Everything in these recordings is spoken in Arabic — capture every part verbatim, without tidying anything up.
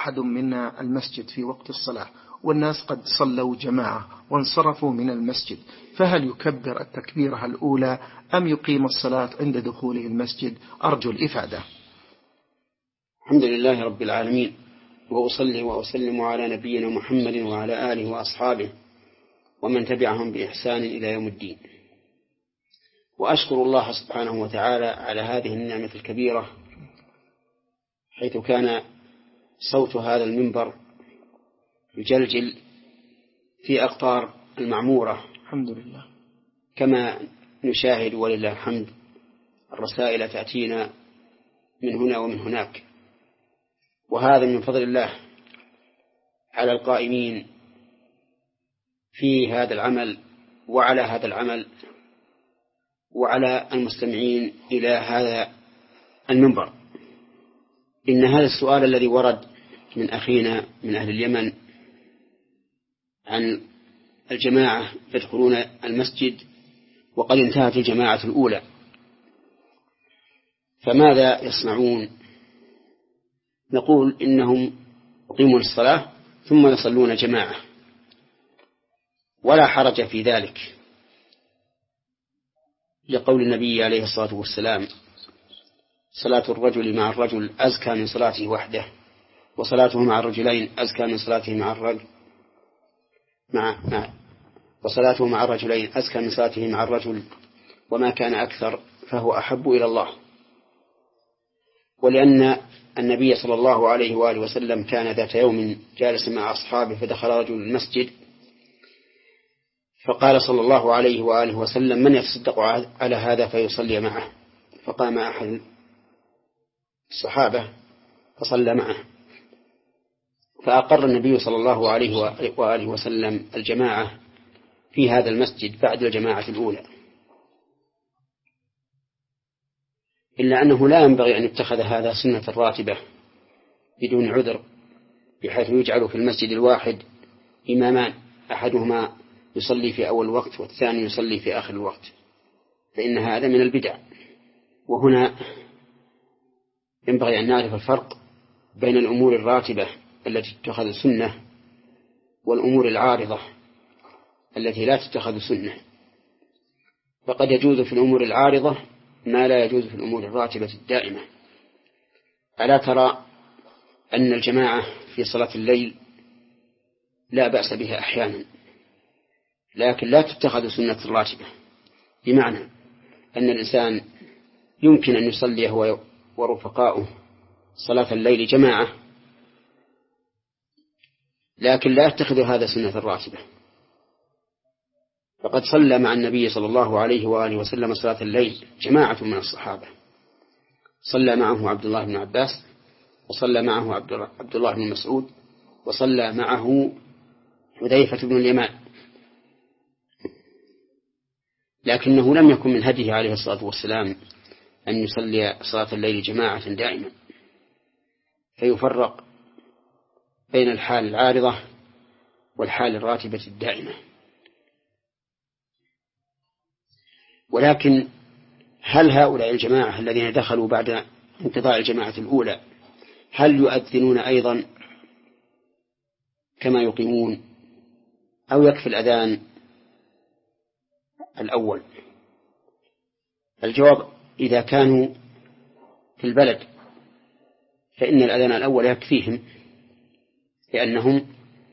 أحد منا المسجد في وقت الصلاة والناس قد صلوا جماعة وانصرفوا من المسجد، فهل يكبر التكبيرة الأولى أم يقيم الصلاة عند دخوله المسجد؟ أرجو الإفادة. الحمد لله رب العالمين، وأصلي وأسلم على نبينا محمد وعلى آله وأصحابه ومن تبعهم بإحسان إلى يوم الدين. وأشكر الله سبحانه وتعالى على هذه النعمة الكبيرة، حيث كان صوت هذا المنبر يجلجل في أقطار المعمورة، الحمد لله، كما نشاهد ولله الحمد الرسائل تأتينا من هنا ومن هناك، وهذا من فضل الله على القائمين في هذا العمل وعلى هذا العمل وعلى المستمعين إلى هذا المنبر. إن هذا السؤال الذي ورد من أخينا من أهل اليمن عن الجماعة يدخلون المسجد وقد انتهت الجماعة الأولى، فماذا يصنعون؟ نقول إنهم يقيمون الصلاة ثم يصلون جماعة، ولا حرج في ذلك، لقول النبي عليه الصلاة والسلام: صلاة الرجل مع الرجل أزكى من صلاته وحده، وصلاته مع الرجلين أزكى من صلاته مع الرجل مع مع وصلاته مع الرجلين أزكى من صلاته مع الرجل، وما كان أكثر فهو أحب إلى الله. ولأن النبي صلى الله عليه وآله وسلم كان ذات يوم جالس مع أصحابه فدخل رجل المسجد فقال صلى الله عليه وآله وسلم: من يتصدق على هذا فيصلي معه؟ فقام أحد الصحابة فصلى معه، فأقر النبي صلى الله عليه وآله وسلم الجماعة في هذا المسجد بعد الجماعة الأولى، إلا أنه لا ينبغي أن يتخذ هذا سنة راتبة بدون عذر، بحيث يجعل في المسجد الواحد إمامان، أحدهما يصلي في أول الوقت والثاني يصلي في آخر الوقت، فإن هذا من البدع. وهنا ينبغي أن نعرف الفرق بين الأمور الراتبة التي تتخذ سنة والأمور العارضة التي لا تتخذ سنة. فقد يجوز في الأمور العارضة ما لا يجوز في الأمور الراتبة الدائمة. ألا ترى أن الجماعة في صلاة الليل لا بأس بها أحيانا، لكن لا تتخذ سنة راتبة، بمعنى أن الإنسان يمكن أن يصلي هو ورفقاؤه صلاة الليل جماعة، لكن لا يتخذ هذا سنة راتبة. فقد صلى مع النبي صلى الله عليه وآله وسلم صلاة الليل جماعة من الصحابة، صلى معه عبد الله بن عباس، وصلى معه عبد الله بن مسعود، وصلى معه حذيفة بن اليمان، لكنه لم يكن من هديه عليه الصلاة والسلام أن يصلي صلاة الليل جماعة دائما، فيفرق بين الحال العارضة والحال الراتبة الدائمة. ولكن هل هؤلاء الجماعة الذين دخلوا بعد انقضاء الجماعة الأولى هل يؤذنون أيضا كما يقيمون، أو يكفي الأذان الأول؟ الجواب: إذا كانوا في البلد فإن الأذان الأول يكفيهم، لأنهم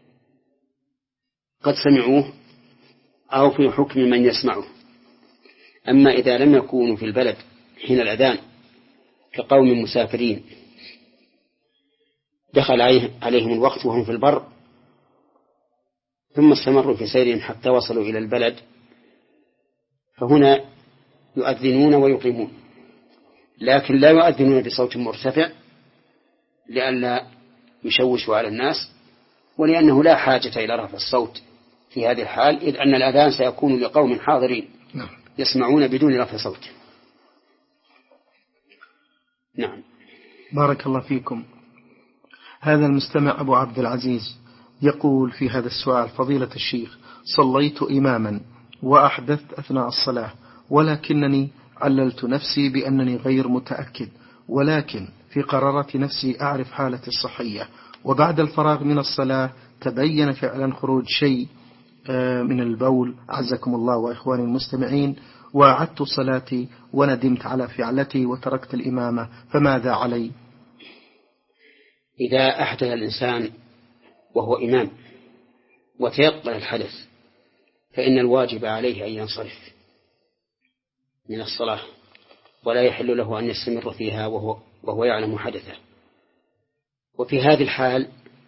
قد سمعوه أو في حكم من يسمعه. أما إذا لم يكونوا في البلد حين الأذان كقوم مسافرين دخل عليهم الوقت وهم في البر ثم استمروا في سيرهم حتى وصلوا إلى البلد، فهنا يؤذنون ويقيمون، لكن لا يؤذنون بصوت مرتفع لئلا يشوشوا على الناس، ولأنه لا حاجة إلى رفع الصوت في هذه الحال، إذ أن الأذان سيكون لقوم حاضرين يسمعون بدون رفع صوت. نعم. بارك الله فيكم. هذا المستمع أبو عبد العزيز يقول في هذا السؤال: فضيلة الشيخ، صليت إماما وأحدثت أثناء الصلاة، ولكنني عللت نفسي بأنني غير متأكد، ولكن في قرارة نفسي أعرف حالتي الصحية، وبعد الفراغ من الصلاة تبين فعلا خروج شيء من البول عزكم الله وإخواني المستمعين، وأعدت صلاتي وندمت على فعلتي وتركت الإمامة، فماذا علي؟ إذا أحدث الإنسان وهو إمام وتيقن الحدث فإن الواجب عليه أن ينصرف من الصلاة، ولا يحل له أن يستمر فيها وهو, وهو يعلم حدثه. وفي هذه الحال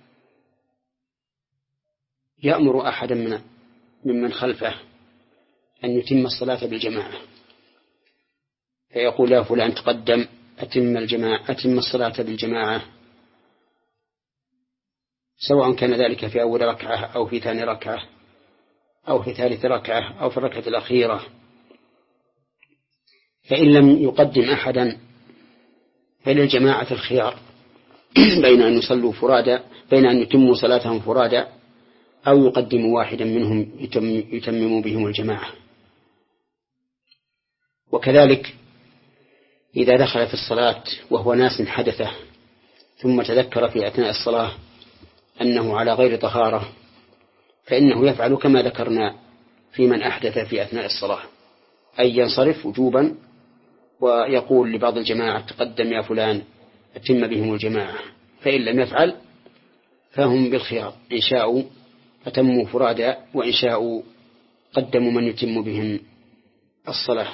يأمر أحدا من ممن خلفه أن يتم الصلاة بالجماعة، فيقول له فلان تقدم أتم الجماعة أتم الصلاة بالجماعة، سواء كان ذلك في أول ركعة أو في ثاني ركعة أو في ثالث ركعة أو في الركعة الأخيرة. فإن لم يقدم أحدا فللجماعة الخيار بين أن يصلوا فرادا بين أن يتموا صلاتهم فرادا أو يقدموا واحدا منهم يتمموا بهم الجماعة. وكذلك إذا دخل في الصلاة وهو ناس حدثه ثم تذكر في أثناء الصلاة أنه على غير طهارة فإنه يفعل كما ذكرنا في من أحدث في أثناء الصلاة، أي ينصرف وجوبا ويقول لبعض الجماعة تقدم يا فلان أتم بهم الجماعة، فإن لم يفعل فهم بالخيار، إن شاءوا أتموا فرادا وإن شاءوا قدموا من يتم بهم الصلاة.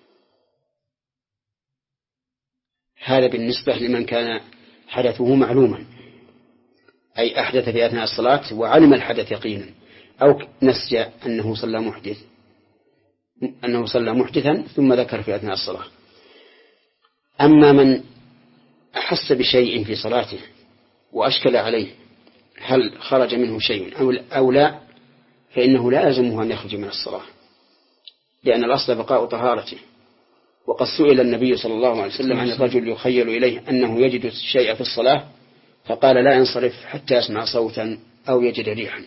هذا بالنسبة لمن كان حدثه معلوما، أي أحدث في أثناء الصلاة وعلم الحدث يقينا، أو نسي أنه صلى محدث أنه صلى محدثا ثم ذكر في أثناء الصلاة. أما من أحس بشيء في صلاته وأشكل عليه هل خرج منه شيء أو لا، فإنه لا يلزمه أن يخرج من الصلاة، لأن الأصل بقاء طهارته. وقد سئل النبي صلى الله عليه وسلم عن الرجل يخيل إليه أنه يجد الشيء في الصلاة فقال لا ينصرف حتى يسمع صوتا أو يجد ريحا.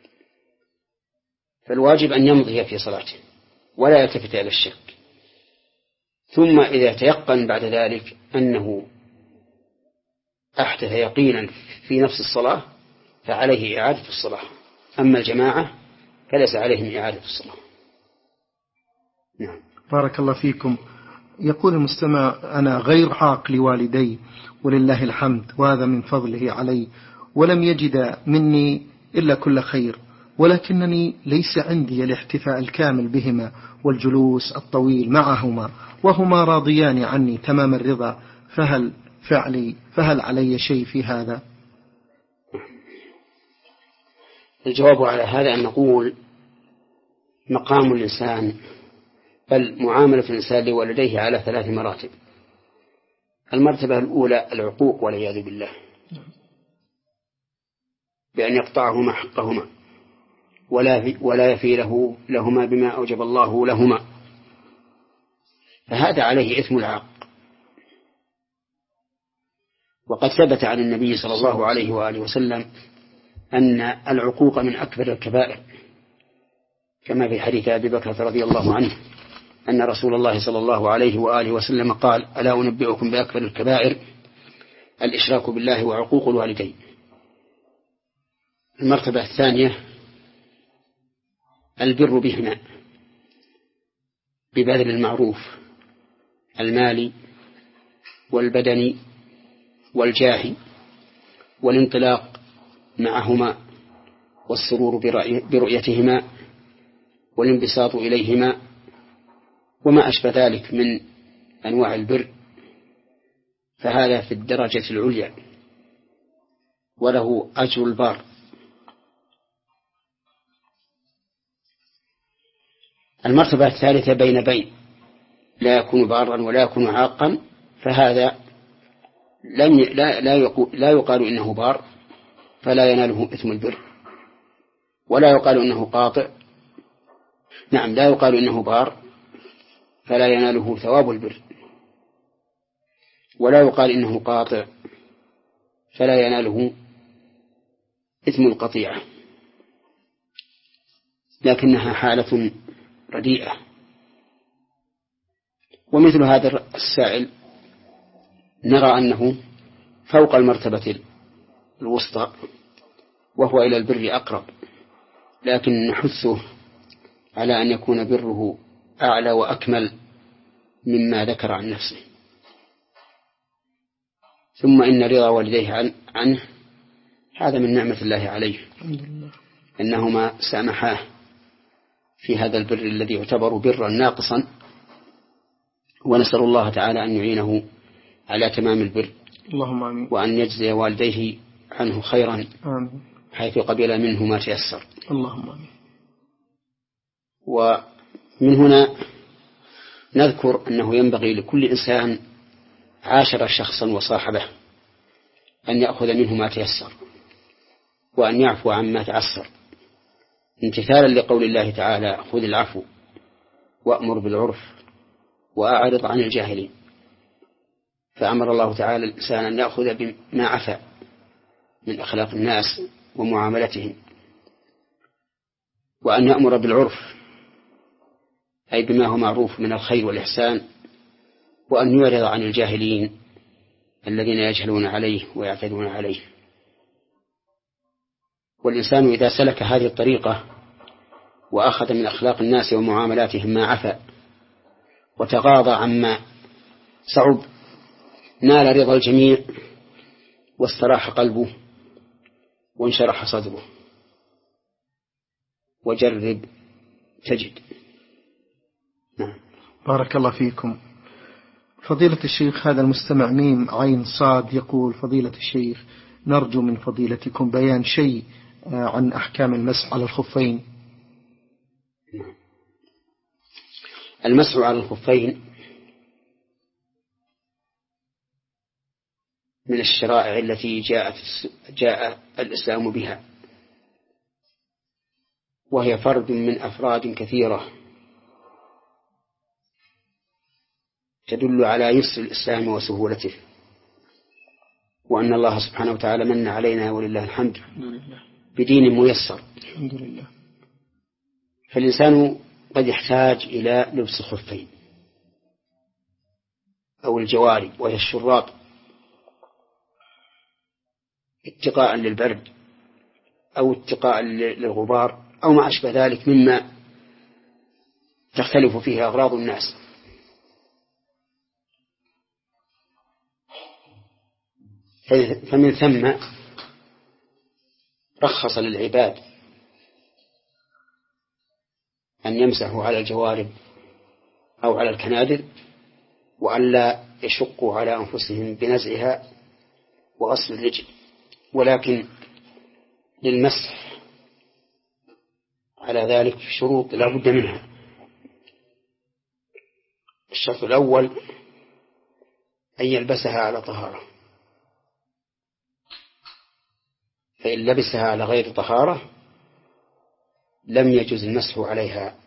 فالواجب أن يمضي في صلاته ولا يلتفت إلى الشك، ثم إذا تيقن بعد ذلك أنه أحدث يقينا في نفس الصلاة فعليه إعادة الصلاة. أما الجماعة فليس عليهم إعادة الصلاة. نعم. بارك الله فيكم. يقول المستمع أنا غير عاق لوالدي ولله الحمد وهذا من فضله علي، ولم يجد مني إلا كل خير، ولكنني ليس عندي الاحتفاء الكامل بهما والجلوس الطويل معهما، وهما راضيان عني تمام الرضا، فهل فعلي فهل علي شيء في هذا؟ الجواب على هذا أن نقول مقام الإنسان بل معاملة الإنسان لوالديه على ثلاث مراتب. المرتبة الأولى العقوق والعياذ بالله، بأن يقطعهما حقهما ولا ولا يفي له لهما بما أوجب الله لهما، فهذا عليه إثم العاق. وقد ثبت عن النبي صلى الله عليه وآله وسلم أن العقوق من أكبر الكبائر، كما في حديث أبي بكر رضي الله عنه أن رسول الله صلى الله عليه وآله وسلم قال ألا أنبئكم بأكبر الكبائر الإشراك بالله وعقوق الوالدين. المرتبة الثانية البر بهما ببذل المعروف المالي والبدني والجاه والانطلاق معهما والسرور برؤيتهما والانبساط إليهما وما أشبه ذلك من أنواع البر، فهذا في الدرجة العليا وله أجر البار. المرتبة الثالثة بين بين لا يكون بارا ولا يكون عاقا، فهذا لن لا لا يقول لا يقال إنه بار فلا يناله إثم البر، ولا يقال إنه قاطع نعم لا يقال إنه بار فلا يناله ثواب البر، ولا يقال إنه قاطع فلا يناله إثم القطيعة، لكنها حالة رديئة. ومثل هذا السائل نرى أنه فوق المرتبة الوسطى وهو إلى البر أقرب، لكن نحثه على أن يكون بره أعلى وأكمل مما ذكر عن نفسه. ثم إن رضا والديه عنه هذا من نعمة الله عليه، إنهما سامحاه في هذا البر الذي يعتبر برا ناقصا، ونسأل الله تعالى أن يعينه على تمام البر، اللهم آمين، وأن يجزي والديه عنه خيرا آمين، حيث قبل منه ما تيسر، اللهم آمين. ومن هنا نذكر أنه ينبغي لكل إنسان عاشر شخصا وصاحبه أن يأخذ منه ما تيسر، وأن يعفو عما تعسر، امتثالا لقول الله تعالى: خذ العفو وأمر بالعرف وأعرض عن الجاهلين. فأمر الله تعالى الإنسان أن يأخذ بما عفا من أخلاق الناس ومعاملتهم، وأن يأمر بالعرف أي بما هو معروف من الخير والإحسان، وأن يعرض عن الجاهلين الذين يجهلون عليه ويعتدون عليه. والإنسان إذا سلك هذه الطريقة وأخذ من أخلاق الناس ومعاملاتهم ما عفا وتغاضى عما صعب نال رضا الجميع واستراح قلبه وانشرح صدره. وجرب تجد. نعم. بارك الله فيكم. فضيلة الشيخ، هذا المستمع ميم عين صاد يقول: فضيلة الشيخ، نرجو من فضيلتكم بيان شيء عن أحكام المسح على الخفين. المسح على الخفين من الشرائع التي جاءت جاء الإسلام بها، وهي فرد من أفراد كثيرة تدل على يسر الإسلام وسهولته، وأن الله سبحانه وتعالى من علينا ولله الحمد بدين ميسر. الحمد لله. فالإنسان قد يحتاج إلى لبس الخفين أو الجوارب وهي الشراب اتقاء للبرد أو اتقاء للغبار أو ما أشبه ذلك مما تختلف فيه أغراض الناس. فمن ثم رخص للعباد أن يمسحوا على الجوارب أو على الكنادر، وأن لا يشقوا على أنفسهم بنزعها وغسل الرجل، ولكن للمسح على ذلك شروط لا بد منها. الشرط الأول أن يلبسها على طهارة، فإن لبسها على غير طهارة لم يجوز المسح عليها،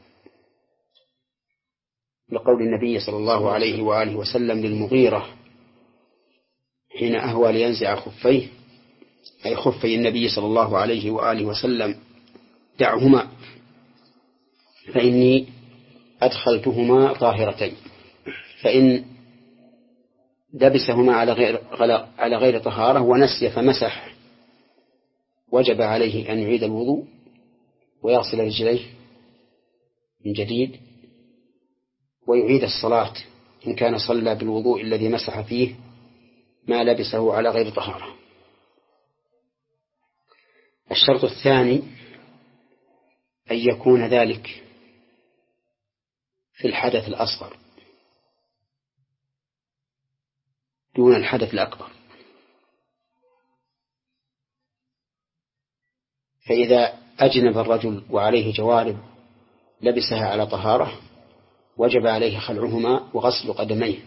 لقول النبي صلى الله عليه وآله وسلم للمغيرة حين أهوى لينزع خفيه، أي خفي النبي صلى الله عليه وآله وسلم: دعهما فإني أدخلتهما طاهرتين. فإن لبسهما على غير على غير طهارة ونسي فمسح وجب عليه أن يعيد الوضوء ويغسل رجليه من جديد ويعيد الصلاة إن كان صلى بالوضوء الذي مسح فيه ما لبسه على غير طهارة. الشرط الثاني أن يكون ذلك في الحدث الأصغر دون الحدث الأكبر، فإذا أجنب الرجل وعليه جوارب لبسها على طهارة وجب عليه خلعهما وغسل قدميه،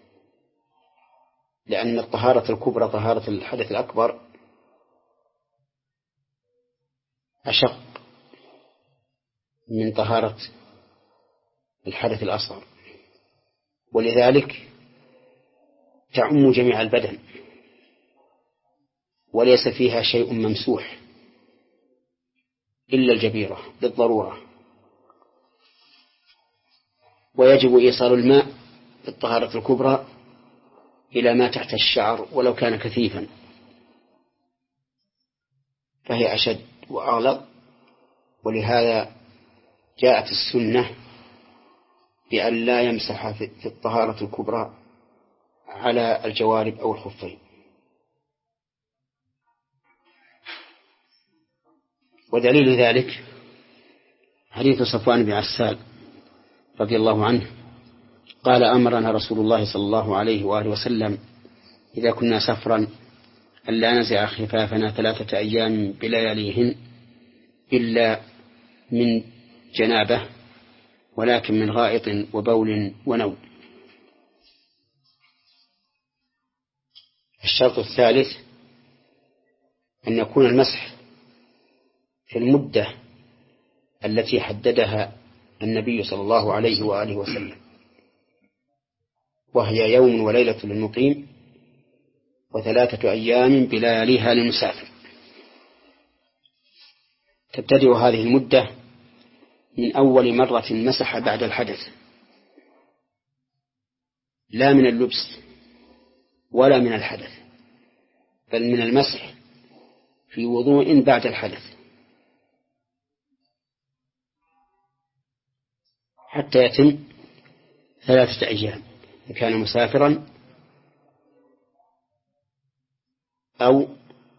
لأن الطهارة الكبرى طهارة الحدث الأكبر أشق من طهارة الحدث الأصغر، ولذلك تعم جميع البدن وليس فيها شيء ممسوح إلا الجبيرة بالضرورة. ويجب إيصال الماء في الطهارة الكبرى إلى ما تحت الشعر ولو كان كثيفا فهي أشد وأغلظ. ولهذا جاءت السنة بأن لا يمسح في الطهارة الكبرى على الجوارب أو الخفين. ودليل ذلك حديث صفوان بن عسال رضي الله عنه قال أمرنا رسول الله صلى الله عليه وآله وسلم إذا كنا سفرا ألا نزع خفافنا ثلاثة أيام بلياليهن إلا من جنابه ولكن من غائط وبول ونوم. الشرط الثالث أن يكون المسح في المدة التي حددها النبي صلى الله عليه وآله وسلم، وهي يوم وليلة للمقيم وثلاثة أيام بلياليها للمسافر. تبتدئ هذه المدة من أول مرة مسح بعد الحدث، لا من اللبس ولا من الحدث، بل من المسح في وضوء بعد الحدث، حتى يتم ثلاثة أيام إن كان مسافرا أو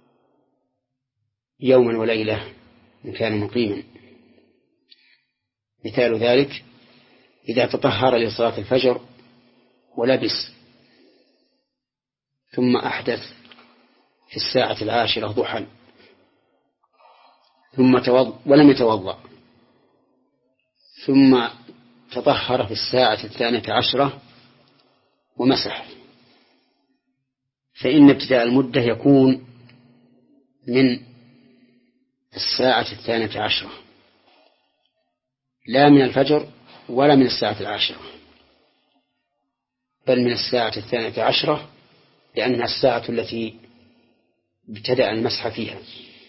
يوما وليلة إن كان مقيما. مثال ذلك إذا تطهر لصلاة الفجر ولبس ثم أحدث في الساعة العاشرة ضحى ثم توضأ ولم يتوضأ ثم تطهر في الساعة الثانية عشرة ومسح، فإن ابتداء المدة يكون من الساعة الثانية عشرة لا من الفجر ولا من الساعة العاشرة، بل من الساعة الثانية عشرة لأنها الساعة التي ابتدأ المسح فيها.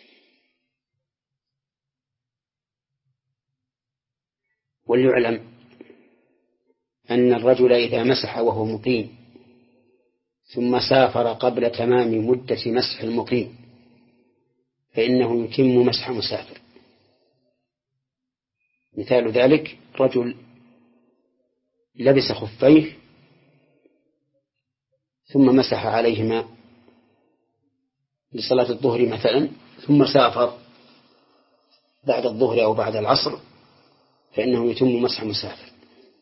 وليعلم أن الرجل إذا مسح وهو مقيم ثم سافر قبل تمام مدة مسح المقيم فإنه يتم مسح مسافر. مثال ذلك رجل لبس خفيه ثم مسح عليهما لصلاة الظهر مثلا ثم سافر بعد الظهر أو بعد العصر فإنه يتم مسح مسافر.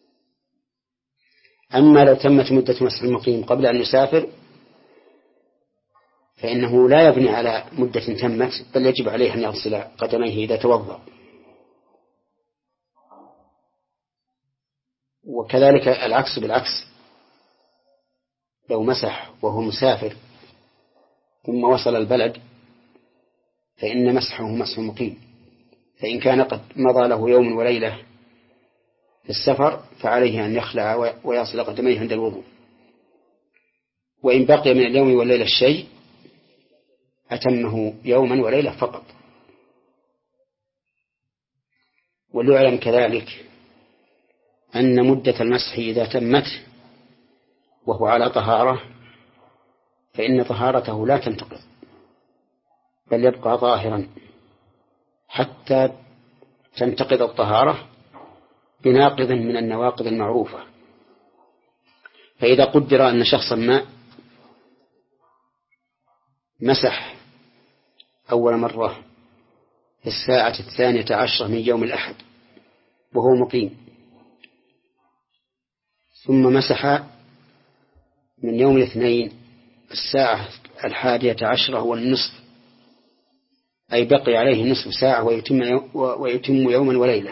أما لو تمت مدة مسح المقيم قبل أن يسافر فإنه لا يبني على مدة تمت، بل يجب عليه أن يغسل قدميه إذا توضأ. وكذلك العكس بالعكس، لو مسح وهو مسافر ثم وصل البلد فإن مسحه مسح مقيم، فإن كان قد مضى له يوم وليلة في السفر فعليه أن يخلع ويغسل قدميه عند الوضوء، وإن بقي من اليوم والليلة الشيء أتمه يوما وليلة فقط. وليعلم كذلك أن مدة المسح إذا تمت وهو على طهارة فإن طهارته لا تنتقض بل يبقى ظاهرا حتى تنتقض الطهارة بناقض من النواقض المعروفة. فإذا قدر أن شخصا ما مسح أول مرة في الساعة الثانية عشرة من يوم الأحد وهو مقيم، ثم مسح من يوم الاثنين الساعة الحادية عشرة والنصف، أي بقي عليه نصف ساعة ويتم, ويتم يوما وليلة،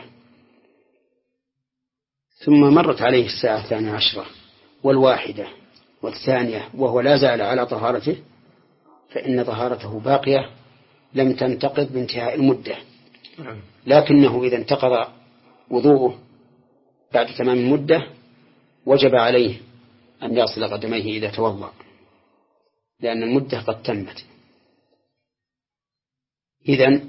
ثم مرت عليه الساعة الثانية عشرة والواحدة والثانية وهو لا زال على طهارته فإن طهارته باقية لم تنتقض بانتهاء المدة، لكنه إذا انتقض وضوءه بعد تمام المدة وجب عليه أن يغسل قدميه إذا توضأ لأن المدة قد تمت. إذن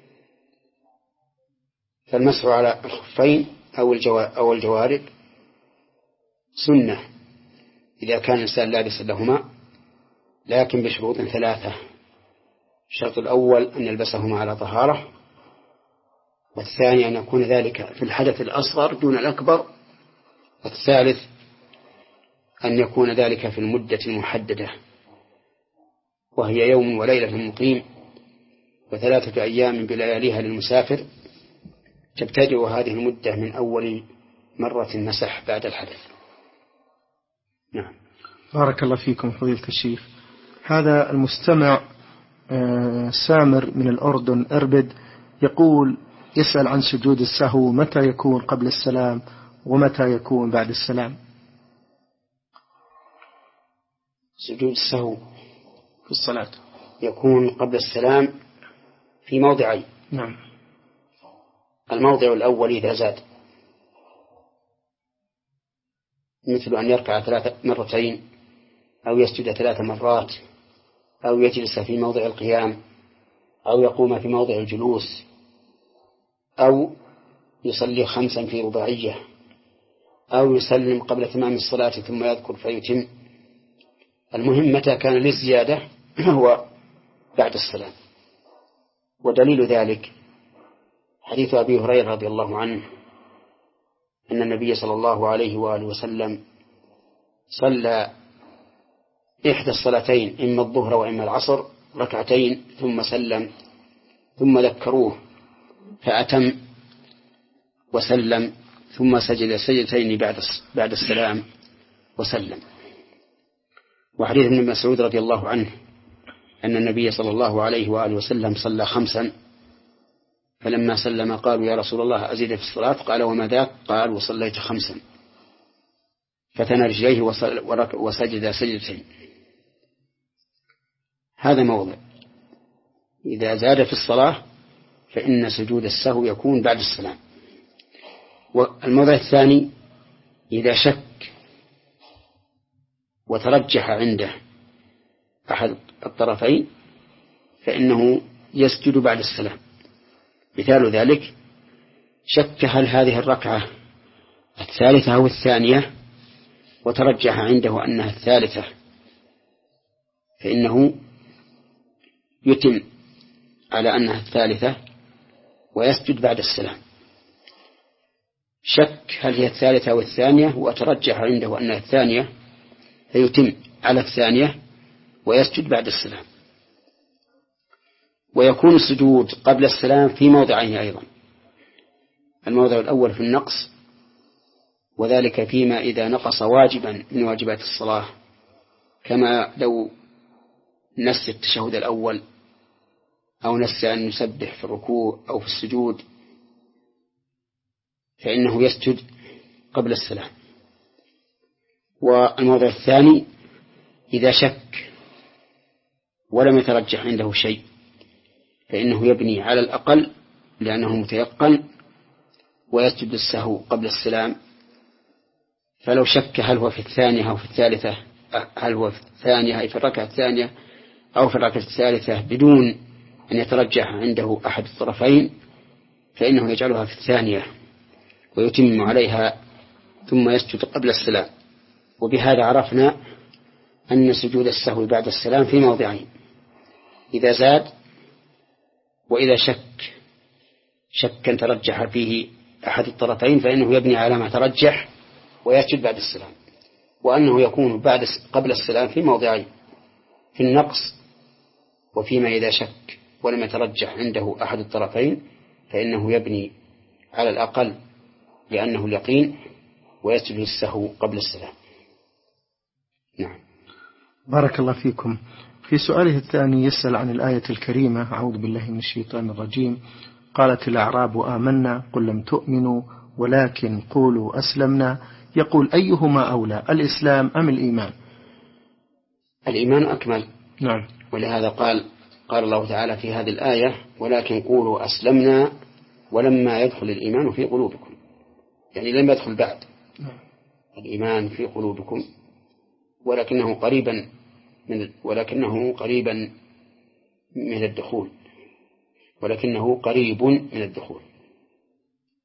فالمسح على الخفين أو الجوارب سنة إذا كان الإنسان لابسا لهما، لكن بشروط ثلاثة. الشرط الأول أن يلبسهما على طهارة، والثاني أن يكون ذلك في الحدث الأصغر دون الأكبر، والثالث أن يكون ذلك في المدة المحددة، وهي يوم وليلة للمقيم وثلاثة أيام بلياليها للمسافر، تبتدئ هذه المدة من أول مرة مسح بعد الحدث. نعم. بارك الله فيكم فضيلة الشيخ. هذا المستمع سامر من الأردن أربد يقول، يسأل عن سجود السهو، متى يكون قبل السلام ومتى يكون بعد السلام؟ سجود السهو في الصلاة يكون قبل السلام في موضعين. نعم. الموضع الأول إذا زاد، مثل أن يركع ثلاث مرتين أو يسجد ثلاث مرات أو يجلس في موضع القيام أو يقوم في موضع الجلوس أو يصلي خمسا في رباعية أو يسلم قبل تمام الصلاة ثم يذكر فيتم. المهم متى كان للزيادة هو بعد السلام. ودليل ذلك حديث أبي هريرة رضي الله عنه أن النبي صلى الله عليه وآله وسلم صلى إحدى الصلاتين، إما الظهر وإما العصر، ركعتين ثم سلم، ثم ذكروه فأتم وسلم، ثم سجد سجدتين بعد بعد السلام وسلم. وحديث ابن مسعود رضي الله عنه أن النبي صلى الله عليه وآله وسلم صلى خمسا، فلما سلم قالوا يا رسول الله أزيد في الصلاة؟ قال وما ذاك؟ قال وصليت خمسا، فتنى رجليه وسجد سجدتين. هذا موضع إذا زاد في الصلاة فإن سجود السهو يكون بعد السلام. والموضع الثاني إذا شك وترجح عنده أحد الطرفين فإنه يسجد بعد السلام. مثال ذلك شك هل هذه الركعة الثالثة أو الثانية، وترجح عنده أنها الثالثة، فإنه يتم على أنها الثالثة ويسجد بعد السلام. شك هل هي الثالثة أو الثانية وترجح عنده أنها الثانية، فيتم على الثانية ويسجد بعد السلام. ويكون السجود قبل السلام في موضعين أيضا. الموضع الأول في النقص، وذلك فيما إذا نقص واجبا من واجبات الصلاة، كما لو نسي التشهد الأول أو نسي أن يسبح في الركوع أو في السجود، فإنه يسجد قبل السلام. والموضع الثاني إذا شك ولم يترجح عنده شيء، فإنه يبني على الأقل لأنه متيقن ويسجد السهو قبل السلام. فلو شك هل هو في الثانية أو في الثالثة، هل هو في الثانية أي في الركعة الثانية أو في الركعة الثالثة بدون أن يترجح عنده أحد الطرفين، فإنه يجعلها في الثانية ويتم عليها ثم يسجد قبل السلام. وبهذا عرفنا أن سجود السهو بعد السلام في موضعين: إذا زاد، وإذا شك شكا ترجح فيه أحد الطرفين فإنه يبني على ما ترجح ويسجد بعد السلام. وأنه يكون بعد قبل السلام في موضعين: في النقص، وفيما إذا شك ولم يترجح عنده أحد الطرفين فإنه يبني على الأقل لأنه اليقين ويسجد السهو قبل السلام. نعم. بارك الله فيكم. في سؤاله الثاني يسأل عن الآية الكريمة: أعوذ بالله من الشيطان الرجيم، قالت الأعراب آمنا قل لم تؤمنوا ولكن قولوا أسلمنا. يقول أيهما أولى، الإسلام أم الإيمان؟ الإيمان أكمل. نعم. ولهذا قال قال الله تعالى في هذه الآية: ولكن قولوا أسلمنا ولما يدخل الإيمان في قلوبكم، يعني لم يدخل بعد الإيمان في قلوبكم، ولكنه قريبا من ولكنه قريبا من الدخول ولكنه قريب من الدخول.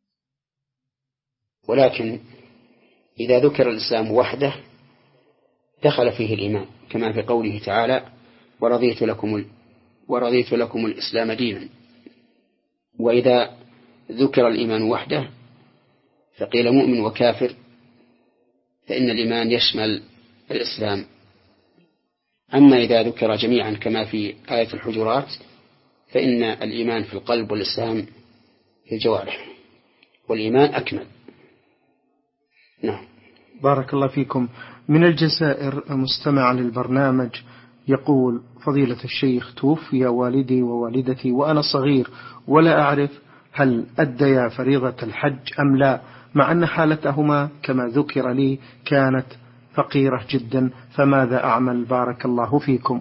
ولكن إذا ذكر الإسلام وحده دخل فيه الإيمان، كما في قوله تعالى: ورضيت لكم ال... ورضيت لكم الإسلام دينا. وإذا ذكر الإيمان وحده فقيل مؤمن وكافر، فإن الإيمان يشمل الإسلام. أما إذا ذكر جميعا كما في آية الحجرات فإن الإيمان في القلب والإسلام في الجوارح، والإيمان أكمل. نعم. بارك الله فيكم. من الجزائر مستمع للبرنامج يقول: فضيلة الشيخ، توفي والدي ووالدتي وأنا صغير ولا أعرف هل أديا فريضة الحج أم لا، مع أن حالتهما كما ذكر لي كانت فقيرة جدا، فماذا أعمل؟ بارك الله فيكم.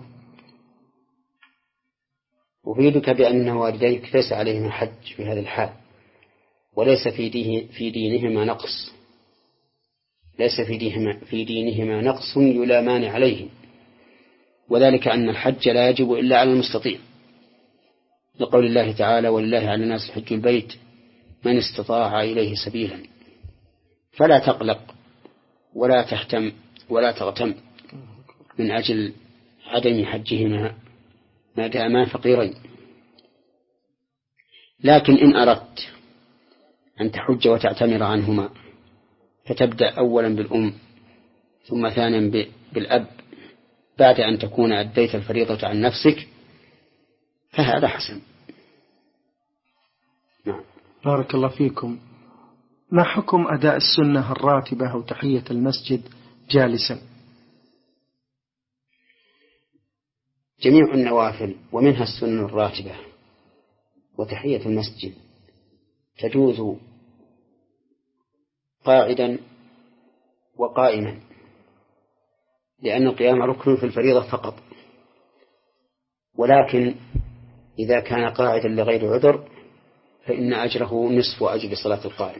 أفيدك بأن والديك ليس عليهما حج في هذا الحال، وليس في, ديه في دينهما نقص، ليس في دينهما, في دينهما نقص يلامان عليه، وذلك أن الحج لا يجب إلا على المستطيع، لقول الله تعالى: ولله على الناس حج البيت من استطاع إليه سبيلا. فلا تقلق ولا تهتم ولا تغتم من أجل عدم حجهما ما داما فقيرين، لكن إن أردت أن تحج وتعتمر عنهما فتبدأ أولا بالأم ثم ثانيا بالأب بعد أن تكون أديت الفريضة عن نفسك، فهذا حسن. نعم. بارك الله فيكم. ما حكم أداء السنة الراتبة أو تحية المسجد جالسا؟ جميع النوافل ومنها السنة الراتبة وتحية المسجد تجوز قاعدا وقائما، لأن القيام ركن في الفريضة فقط، ولكن إذا كان قاعدا لغير عذر فإن أجره نصف أجر صلاة القائم،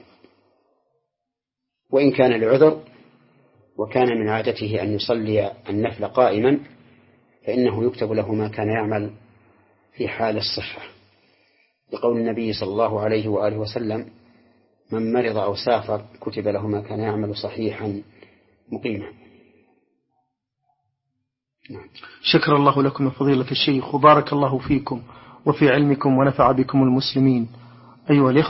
وإن كان لعذر وكان من عادته أن يصلي النفل قائما فإنه يكتب له ما كان يعمل في حال الصحة، لقول النبي صلى الله عليه وآله وسلم: من مرض أو سافر كتب له ما كان يعمل صحيحا مقيما. شكر الله لكم فضيلة الشيخ، وبارك الله فيكم وفي علمكم ونفع بكم المسلمين. أيها الإخوة